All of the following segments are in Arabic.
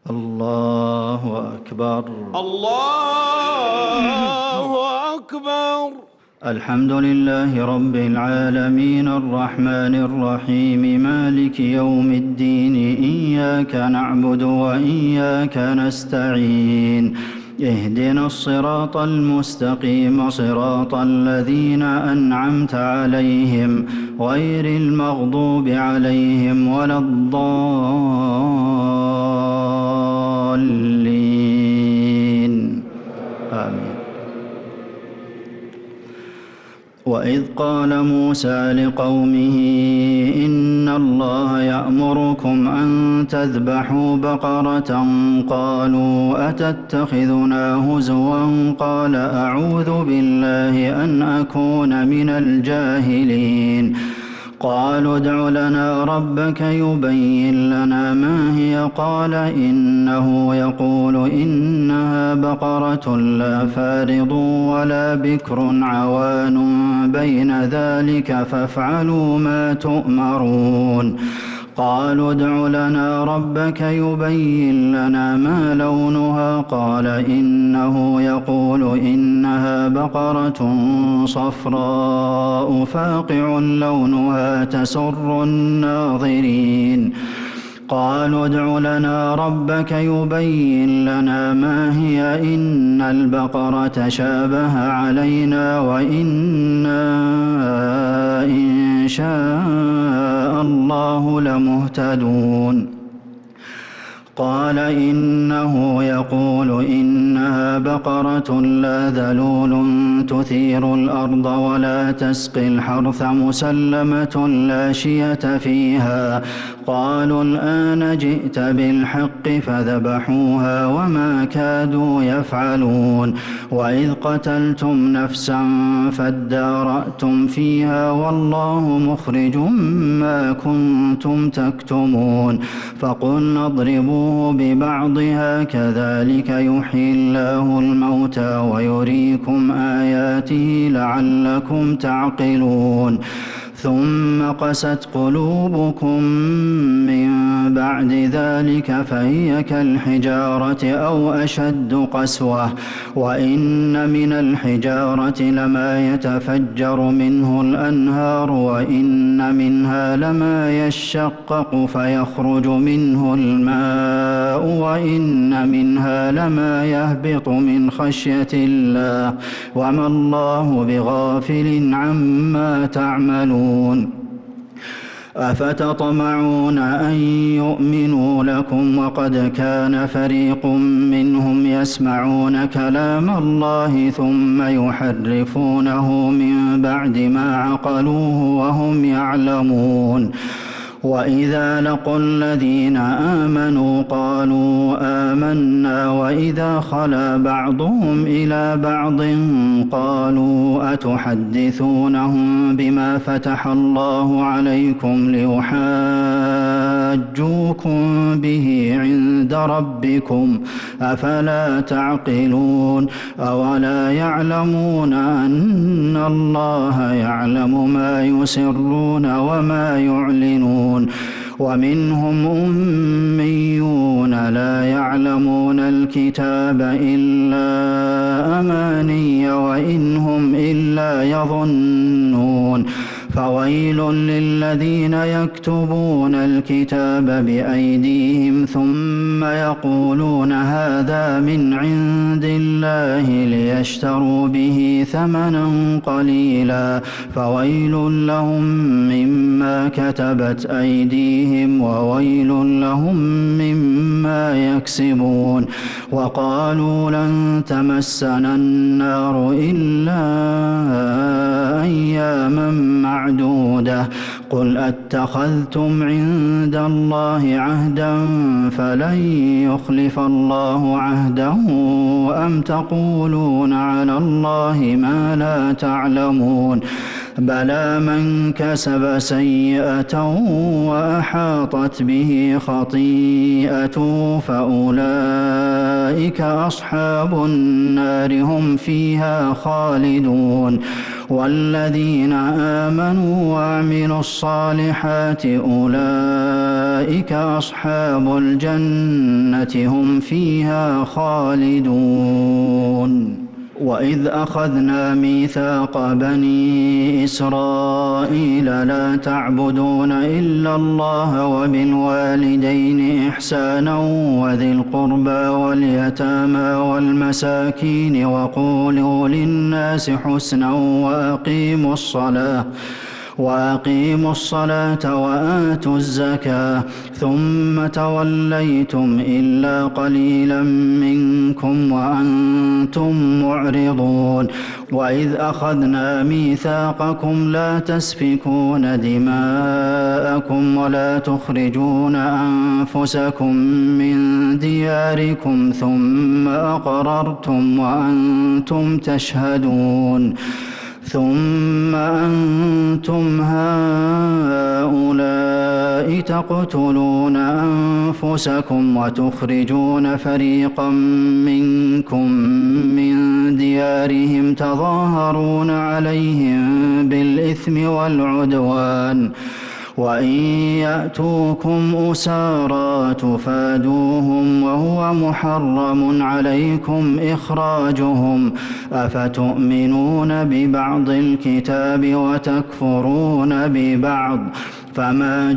الله أكبر. الله أكبر. الحمد لله رب العالمين الرحمن الرحيم مالك يوم الدين إياك نعبد وإياك نستعين اهدنا الصراط المستقيم صراط الذين أنعمت عليهم غير المغضوب عليهم ولا الضالين آمين. وإذ قال موسى لقومه إن الله يأمركم أن تذبحوا بقرة قالوا أتتخذنا هزوا قال أعوذ بالله أن أكون من الجاهلين قالوا ادع لنا ربك يبين لنا ما هي قال إنه يقول إنها بقرة لا فارض ولا بكر عوان بين ذلك فافعلوا ما تؤمرون قالوا ادع لنا ربك يبين لنا ما لونها قال إنه يقول إنها بقرة صفراء فاقع لونها تسر الناظرين قالوا ادع لنا ربك يبين لنا ما هي إن البقرة شابه علينا وإنا إن شاء الله لمهتدون قال إنه يقول إنها بقرة لا ذلول تثير الأرض ولا تسقي الحرث مسلمة لا شية فيها قالوا الآن جئت بالحق فذبحوها وما كادوا يفعلون وإذ قتلتم نفسا فادارأتم فيها والله مخرج ما كنتم تكتمون فقلنا اضربوه ببعضها كذلك يحيي الله الموتى ويريكم آياته لعلكم تعقلون ثم قست قلوبكم من بعد ذلك فهي كالحجارة أو أشد قسوة وإن من الحجارة لما يتفجر منه الأنهار وإن منها لما يشقق فيخرج منه الماء وإن منها لما يهبط من خشية الله وما الله بغافل عما تعملون أفتطمعون أن يؤمنوا لكم وقد كان فريق منهم يسمعون كلام الله ثم يحرفونه من بعد ما عقلوه وهم يعلمون وإذا لقوا الذين آمنوا قالوا آمنا وإذا خلا بعضهم إلى بعض قالوا أتحدثونهم بما فتح الله عليكم ليحاجوكم به عند ربكم أفلا تعقلون أولا يعلمون أن الله يعلم ما يسرون وما يعلنون ومنهم أميون لا يعلمون الكتاب إلا أماني وإن هم إلا يظنون فويل للذين يكتبون الكتاب بأيديهم ثم يقولون هذا من عند الله ليشتروا به ثمنا قليلا فويل لهم مما كتبت أيديهم وويل لهم مما يكسبون وقالوا لن تمسنا النار إلا أياما معدودة قل أتخذتم عند الله عهدا فلن يخلف الله عهده أم تقولون على الله ما لا تعلمون بلى من كسب سيئة وأحاطت به خطيئته فأولئك أصحاب النار هم فيها خالدون والذين آمنوا وعملوا الصالحات أولئك أولئك أصحاب الجنة هم فيها خالدون. وإذ أخذنا ميثاق بني إسرائيل لا تعبدون إلا الله وبالوالدين إحسانا وذي القربى واليتامى والمساكين وقولوا للناس حسنا وأقيموا الصلاة وآتوا الزكاة ثم توليتم إلا قليلا منكم وأنتم معرضون. وإذ أخذنا ميثاقكم لا تسفكون دماءكم ولا تخرجون أنفسكم من دياركم ثم أقررتم وأنتم تشهدون. ثم أنتم هؤلاء تقتلون أنفسكم وتخرجون فريقا منكم من ديارهم تظاهرون عليهم بالإثم والعدوان وإن يأتوكم أسارى تفادوهم وهو محرم عليكم إخراجهم أفتؤمنون ببعض الكتاب وتكفرون ببعض فما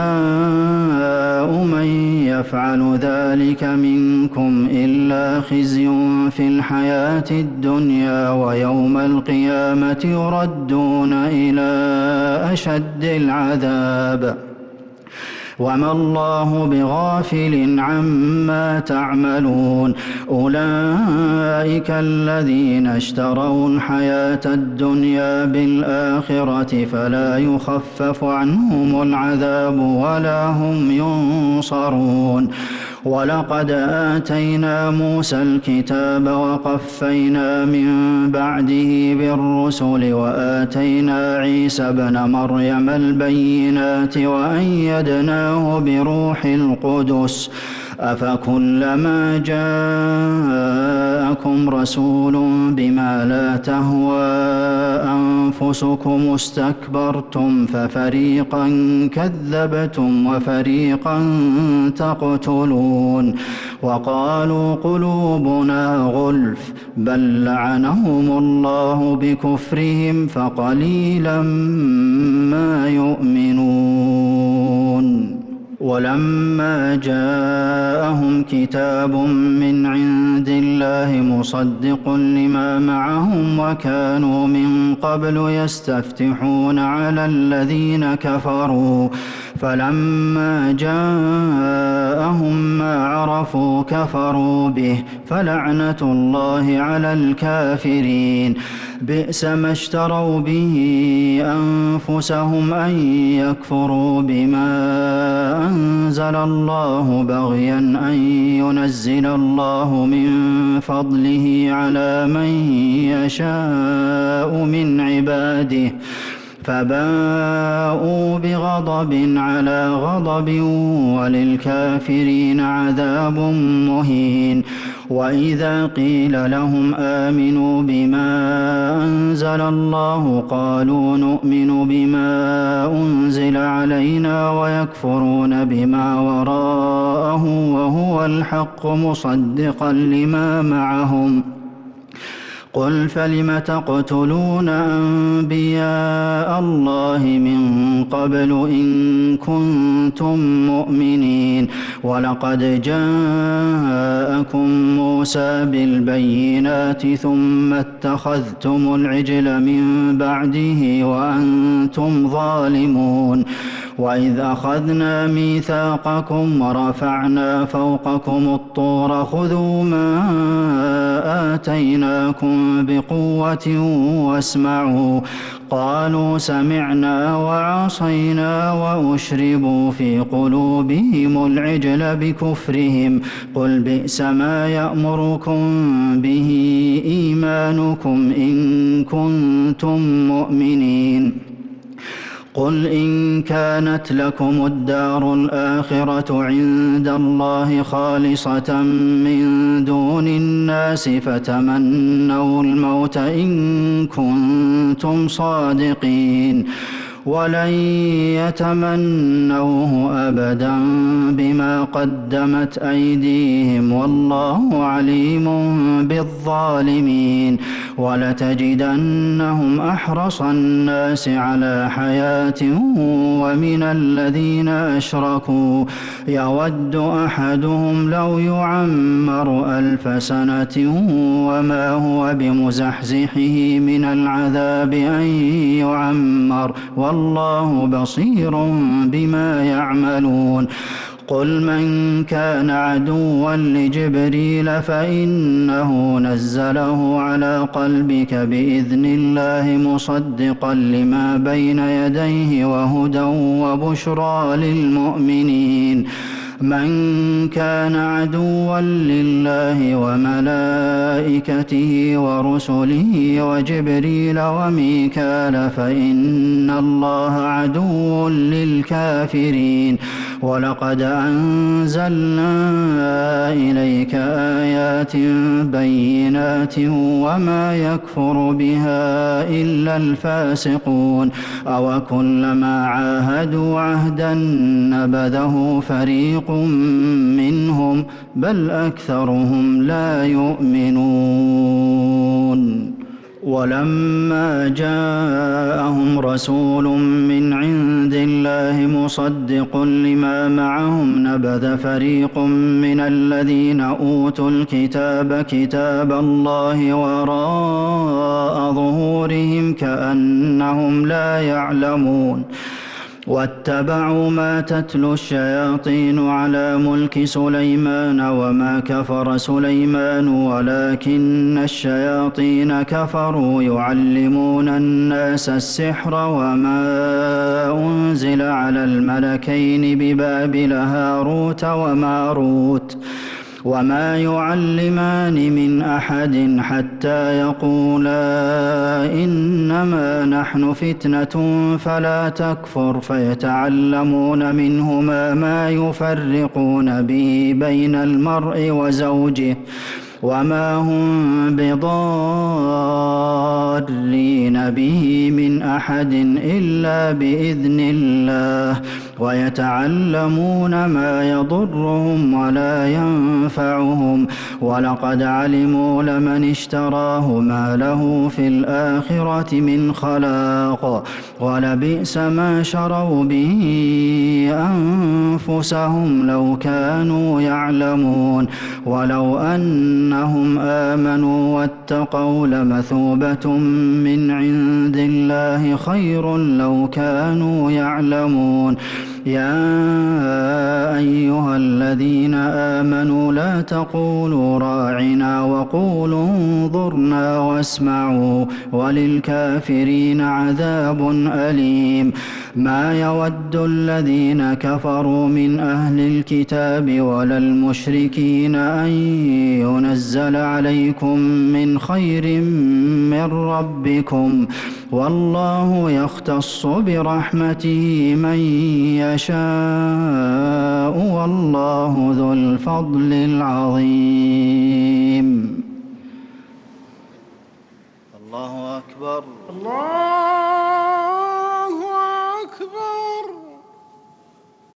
جزاء من يفعل ذلك منكم إلا خزي في الحياة الدنيا ويوم القيامة يردون إلى أشد العذاب وما الله بغافل عما تعملون. أولئك الذين اشتروا الحياة الدنيا بالآخرة فلا يخفف عنهم العذاب ولا هم ينصرون. ولقد آتينا موسى الكتاب وقفينا من بعده بالرسل وآتينا عيسى ابن مريم البينات وأيدناه بروح القدس أفكلما جاءكم رسول بما لا تهوى أنفسكم استكبرتم ففريقا كذبتم وفريقا تقتلون. وقالوا قلوبنا غلف بل لعنهم الله بكفرهم فقليلا ما يؤمنون. ولما جاءهم كتاب من عند الله مصدق لما معهم وكانوا من قبل يستفتحون على الذين كفروا فلما جاءهم ما عرفوا كفروا به فلعنة الله على الكافرين. بئس ما اشتروا به أنفسهم أن يكفروا بما أنزل الله بغيا أن ينزل الله من فضله على من يشاء من عباده فباءوا بغضب على غضب وللكافرين عذاب مهين. وإذا قيل لهم آمنوا بما أنزل الله قالوا نؤمن بما أنزل علينا ويكفرون بما وراءه وهو الحق مصدقا لما معهم. قل فلم تقتلون أنبياء الله من قبل إن كنتم مؤمنين. ولقد جاءكم موسى بالبينات ثم اتخذتم العجل من بعده وأنتم ظالمون. وإذ أخذنا ميثاقكم ورفعنا فوقكم الطور خذوا ما آتيناكم بقوة واسمعوا قالوا سمعنا وعصينا وأشربوا في قلوبهم العجل بكفرهم قل بئس ما يأمركم به إيمانكم إن كنتم مؤمنين. قل إن كانت لكم الدار الآخرة عند الله خالصة من دون الناس فتمنوا الموت إن كنتم صادقين. ولن يتمنوه أبدا بما قدمت أيديهم والله عليم بالظالمين ولتجدنهم أحرص الناس على حياة ومن الذين أشركوا يود أحدهم لو يعمر 1000 سنة وما هو بمزحزحه من العذاب أن يعمر والله بصير بما يعملون قل من كان عدوا لجبريل فإنه نزله على قلبك بإذن الله مصدقا لما بين يديه وهدى وبشرى للمؤمنين من كان عدوا لله وملائكته ورسله وجبريل وميكال فإن الله عدو للكافرين ولقد أنزلنا إليك آيات بينات وما يكفر بها إلا الفاسقون أوكلما عاهدوا عهدا نبذه فريق منهم بل أكثرهم لا يؤمنون ولما جاءهم رسول من عند الله مصدق لما معهم نبذ فريق من الذين أوتوا الكتاب كتاب الله وراء ظهورهم كأنهم لا يعلمون واتبعوا ما تتلو الشياطين على ملك سليمان وما كفر سليمان ولكن الشياطين كفروا يعلمون الناس السحر وما أنزل على الملكين ببابل هاروت وماروت وما يعلمان من أحد حتى يقولا إنما نحن فتنة فلا تكفر فيتعلمون منهما ما يفرقون به بين المرء وزوجه وما هم بضارين به من أحد إلا بإذن الله ويتعلمون ما يضرهم ولا ينفعهم ولقد علموا لمن اشتراه ما له في الآخرة من خلاق ولبئس ما شروا به أنفسهم لو كانوا يعلمون ولو أنهم آمنوا واتقوا لمثوبة من عند الله خير لو كانوا يعلمون يا أيها الذين آمنوا لا تقولوا راعنا وقولوا انظرنا واسمعوا وللكافرين عذاب أليم ما يود الذين كفروا من أهل الكتاب ولا المشركين أن ينزل عليكم من خير من ربكم والله يختص برحمته من يشاء والله ذو الفضل العظيم